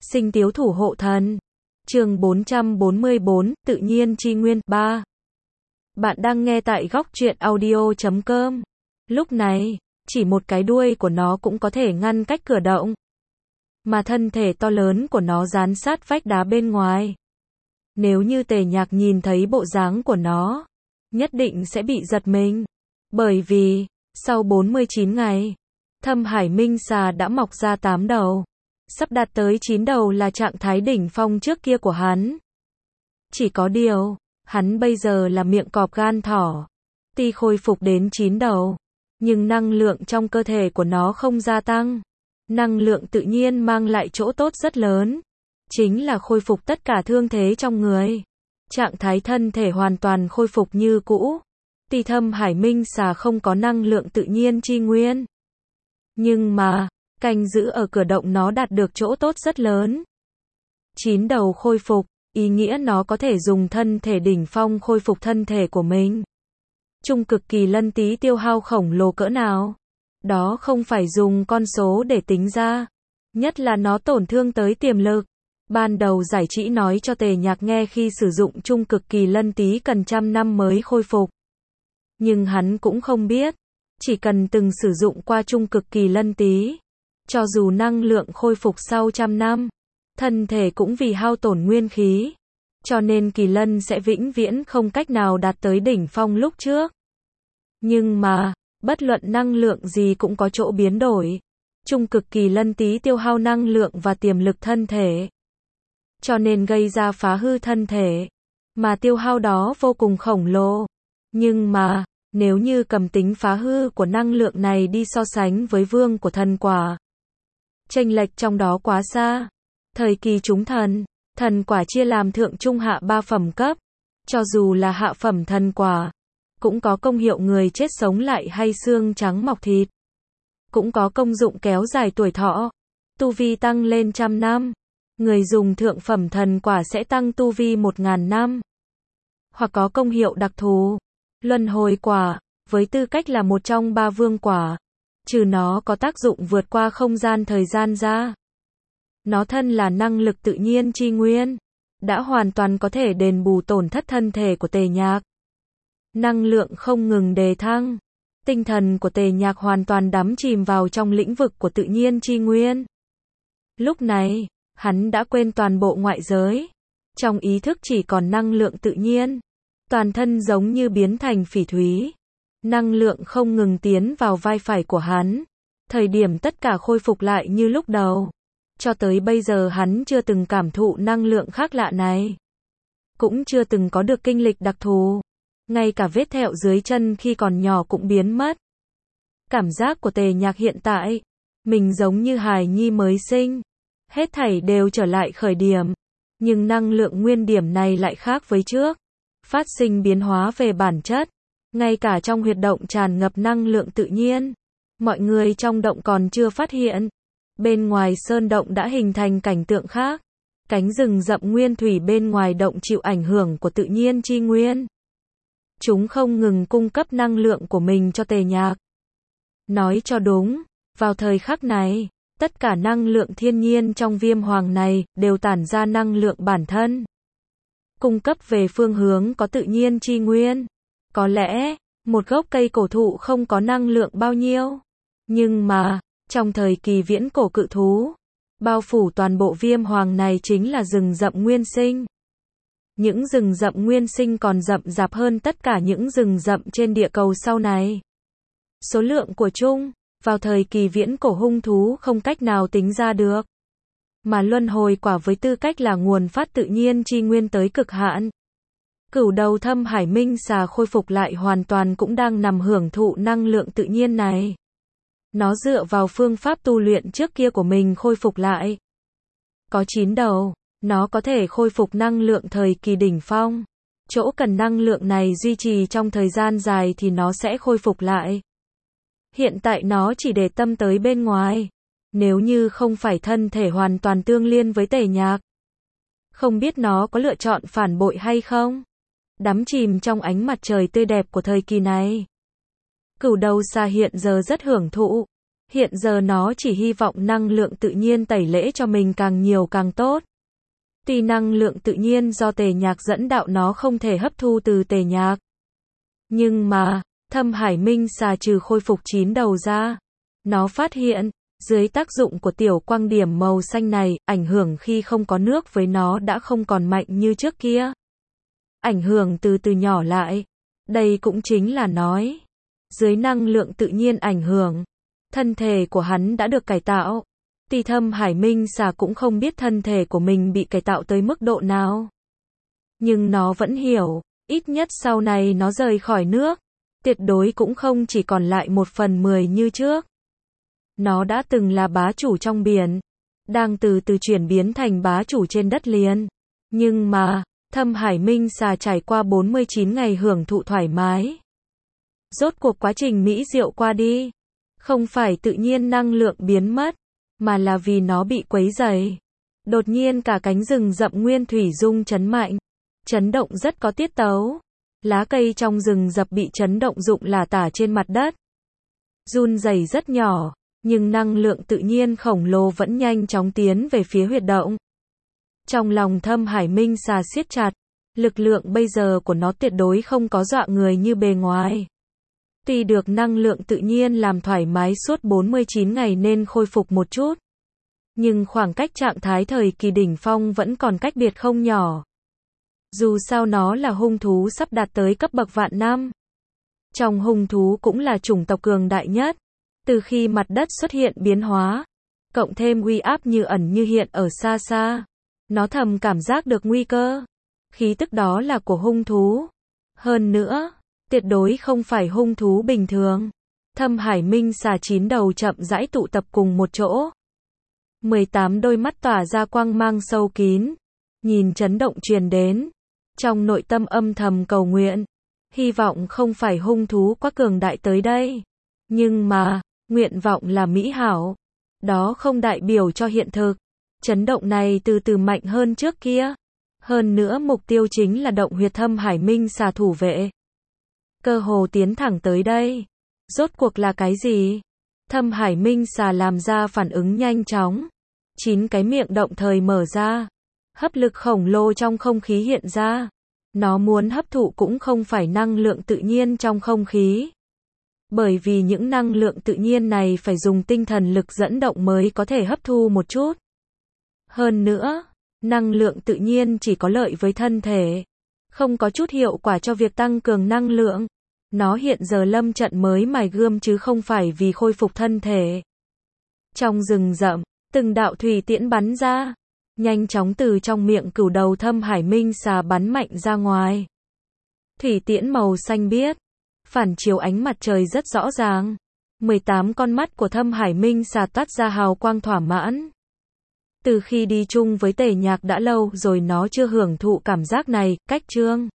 Sinh tiếu thủ hộ thần. Chương 444, tự nhiên chi nguyên 3. Bạn đang nghe tại góc truyện audio.com. Lúc này, chỉ một cái đuôi của nó cũng có thể ngăn cách cửa động. Mà thân thể to lớn của nó dán sát vách đá bên ngoài. Nếu như Tề Nhạc nhìn thấy bộ dáng của nó, nhất định sẽ bị giật mình. Bởi vì, sau 49 ngày, Thâm Hải Minh Xà đã mọc ra 8 đầu. Sắp đạt tới 9 đầu là trạng thái đỉnh phong trước kia của hắn. Chỉ có điều, hắn bây giờ là miệng cọp gan thỏ. Tuy khôi phục đến 9 đầu, nhưng năng lượng trong cơ thể của nó không gia tăng. Năng lượng tự nhiên mang lại chỗ tốt rất lớn. Chính là khôi phục tất cả thương thế trong người. Trạng thái thân thể hoàn toàn khôi phục như cũ. Tuy Thâm Hải Minh Xà không có năng lượng tự nhiên chi nguyên. Nhưng mà, canh giữ ở cửa động nó đạt được chỗ tốt rất lớn. 9 đầu khôi phục, ý nghĩa nó có thể dùng thân thể đỉnh phong khôi phục thân thể của mình. Trung cực kỳ lân tí tiêu hao khổng lồ cỡ nào? Đó không phải dùng con số để tính ra. Nhất là nó tổn thương tới tiềm lực. Ban đầu giải trí nói cho Tề Nhạc nghe khi sử dụng trung cực kỳ lân tí cần 100 năm mới khôi phục. Nhưng hắn cũng không biết, chỉ cần từng sử dụng qua trung cực kỳ lân tí, cho dù năng lượng khôi phục sau 100 năm, thân thể cũng vì hao tổn nguyên khí, cho nên kỳ lân sẽ vĩnh viễn không cách nào đạt tới đỉnh phong lúc trước. Nhưng mà, bất luận năng lượng gì cũng có chỗ biến đổi. Trung cực kỳ lân tí tiêu hao năng lượng và tiềm lực thân thể, cho nên gây ra phá hư thân thể, mà tiêu hao đó vô cùng khổng lồ. Nhưng mà, nếu như cầm tính phá hư của năng lượng này đi so sánh với vương của thần quả, chênh lệch trong đó quá xa. Thời kỳ chúng thần, thần quả chia làm thượng trung hạ 3 phẩm cấp. Cho dù là hạ phẩm thần quả, cũng có công hiệu người chết sống lại hay xương trắng mọc thịt. Cũng có công dụng kéo dài tuổi thọ, tu vi tăng lên 100 năm. Người dùng thượng phẩm thần quả sẽ tăng tu vi 1000 năm. Hoặc có công hiệu đặc thù, luân hồi quả, với tư cách là một trong 3 vương quả. Trừ nó có tác dụng vượt qua không gian thời gian ra, nó thân là năng lực tự nhiên chi nguyên, đã hoàn toàn có thể đền bù tổn thất thân thể của Tề Nhạc. Năng lượng không ngừng đề thăng, tinh thần của Tề Nhạc hoàn toàn đắm chìm vào trong lĩnh vực của tự nhiên chi nguyên. Lúc này, hắn đã quên toàn bộ ngoại giới, trong ý thức chỉ còn năng lượng tự nhiên, toàn thân giống như biến thành phỉ thúy. Năng lượng không ngừng tiến vào vai phải của hắn, thời điểm tất cả khôi phục lại như lúc đầu. Cho tới bây giờ hắn chưa từng cảm thụ năng lượng khác lạ này, cũng chưa từng có được kinh lịch đặc thù. Ngay cả vết thẹo dưới chân khi còn nhỏ cũng biến mất. Cảm giác của Tề Nhạc hiện tại, mình giống như hài nhi mới sinh, hết thảy đều trở lại khởi điểm. Nhưng năng lượng nguyên điểm này lại khác với trước, phát sinh biến hóa về bản chất. Ngay cả trong huyệt động tràn ngập năng lượng tự nhiên, mọi người trong động còn chưa phát hiện. Bên ngoài sơn động đã hình thành cảnh tượng khác. Cánh rừng rậm nguyên thủy bên ngoài động chịu ảnh hưởng của tự nhiên chi nguyên. Chúng không ngừng cung cấp năng lượng của mình cho Tề Nhạc. Nói cho đúng, vào thời khắc này, tất cả năng lượng thiên nhiên trong viêm hoàng này đều tản ra năng lượng bản thân, cung cấp về phương hướng có tự nhiên chi nguyên. Có lẽ, một gốc cây cổ thụ không có năng lượng bao nhiêu. Nhưng mà, trong thời kỳ viễn cổ cự thú, bao phủ toàn bộ viêm hoàng này chính là rừng rậm nguyên sinh. Những rừng rậm nguyên sinh còn rậm rạp hơn tất cả những rừng rậm trên địa cầu sau này. Số lượng của chúng, vào thời kỳ viễn cổ hung thú không cách nào tính ra được. Mà luân hồi quả với tư cách là nguồn phát tự nhiên chi nguyên tới cực hạn. Cửu đầu Thâm Hải Minh Xà khôi phục lại hoàn toàn cũng đang nằm hưởng thụ năng lượng tự nhiên này. Nó dựa vào phương pháp tu luyện trước kia của mình khôi phục lại. Có 9 đầu, nó có thể khôi phục năng lượng thời kỳ đỉnh phong. Chỗ cần năng lượng này duy trì trong thời gian dài thì nó sẽ khôi phục lại. Hiện tại nó chỉ để tâm tới bên ngoài. Nếu như không phải thân thể hoàn toàn tương liên với Tề Nhạc, không biết nó có lựa chọn phản bội hay không. Đắm chìm trong ánh mặt trời tươi đẹp của thời kỳ này, Cửu đầu xà hiện giờ rất hưởng thụ. Hiện giờ nó chỉ hy vọng năng lượng tự nhiên tẩy lễ cho mình càng nhiều càng tốt. Tuy năng lượng tự nhiên do tề nhạc dẫn đạo nó không thể hấp thu từ tề nhạc. Nhưng mà, Thâm Hải Minh xà trừ khôi phục 9 đầu ra. Nó phát hiện, dưới tác dụng của tiểu quang điểm màu xanh này, ảnh hưởng khi không có nước với nó đã không còn mạnh như trước kia. Ảnh hưởng từ từ nhỏ lại. Đây cũng chính là nói, dưới năng lượng tự nhiên ảnh hưởng, thân thể của hắn đã được cải tạo. Tuy Thâm Hải Minh xà cũng không biết thân thể của mình bị cải tạo tới mức độ nào. Nhưng nó vẫn hiểu, ít nhất sau này nó rời khỏi nước, tuyệt đối cũng không chỉ còn lại 1/10 như trước. Nó đã từng là bá chủ trong biển, đang từ từ chuyển biến thành bá chủ trên đất liền. Nhưng mà, Thâm Hải Minh xà trải qua 49 ngày hưởng thụ thoải mái. Rốt cuộc quá trình mỹ diệu qua đi. Không phải tự nhiên năng lượng biến mất, mà là vì nó bị quấy rầy. Đột nhiên cả cánh rừng rậm nguyên thủy rung chấn mạnh. Chấn động rất có tiết tấu. Lá cây trong rừng rậm bị chấn động rụng lả tả trên mặt đất. Run rẩy rất nhỏ, nhưng năng lượng tự nhiên khổng lồ vẫn nhanh chóng tiến về phía huyệt động. Trong lòng Thâm Hải Minh xà siết chặt, lực lượng bây giờ của nó tuyệt đối không có dọa người như bề ngoài. Tuy được năng lượng tự nhiên làm thoải mái suốt 49 ngày nên khôi phục một chút. Nhưng khoảng cách trạng thái thời kỳ đỉnh phong vẫn còn cách biệt không nhỏ. Dù sao nó là hung thú sắp đạt tới cấp bậc vạn năm. Trong hung thú cũng là chủng tộc cường đại nhất. Từ khi mặt đất xuất hiện biến hóa, cộng thêm uy áp như ẩn như hiện ở xa xa, nó thầm cảm giác được nguy cơ. Khí tức đó là của hung thú. Hơn nữa, tuyệt đối không phải hung thú bình thường. Thâm Hải Minh xà 9 đầu chậm rãi tụ tập cùng một chỗ. 18 đôi mắt tỏa ra quang mang sâu kín. Nhìn chấn động truyền đến. Trong nội tâm âm thầm cầu nguyện. Hy vọng không phải hung thú quá cường đại tới đây. Nhưng mà, nguyện vọng là mỹ hảo. Đó không đại biểu cho hiện thực. Chấn động này từ từ mạnh hơn trước kia. Hơn nữa mục tiêu chính là động huyệt Thâm Hải Minh xà thủ vệ. Cơ hồ tiến thẳng tới đây. Rốt cuộc là cái gì? Thâm Hải Minh xà làm ra phản ứng nhanh chóng. 9 cái miệng động thời mở ra. Hấp lực khổng lồ trong không khí hiện ra. Nó muốn hấp thụ cũng không phải năng lượng tự nhiên trong không khí. Bởi vì những năng lượng tự nhiên này phải dùng tinh thần lực dẫn động mới có thể hấp thu một chút. Hơn nữa, năng lượng tự nhiên chỉ có lợi với thân thể. Không có chút hiệu quả cho việc tăng cường năng lượng. Nó hiện giờ lâm trận mới mài gươm chứ không phải vì khôi phục thân thể. Trong rừng rậm, từng đạo thủy tiễn bắn ra. Nhanh chóng từ trong miệng cửu đầu Thâm Hải Minh xà bắn mạnh ra ngoài. Thủy tiễn màu xanh biếc, phản chiếu ánh mặt trời rất rõ ràng. 18 con mắt của Thâm Hải Minh xà toát ra hào quang thỏa mãn. Từ khi đi chung với tề nhạc đã lâu rồi nó chưa hưởng thụ cảm giác này, cách chương.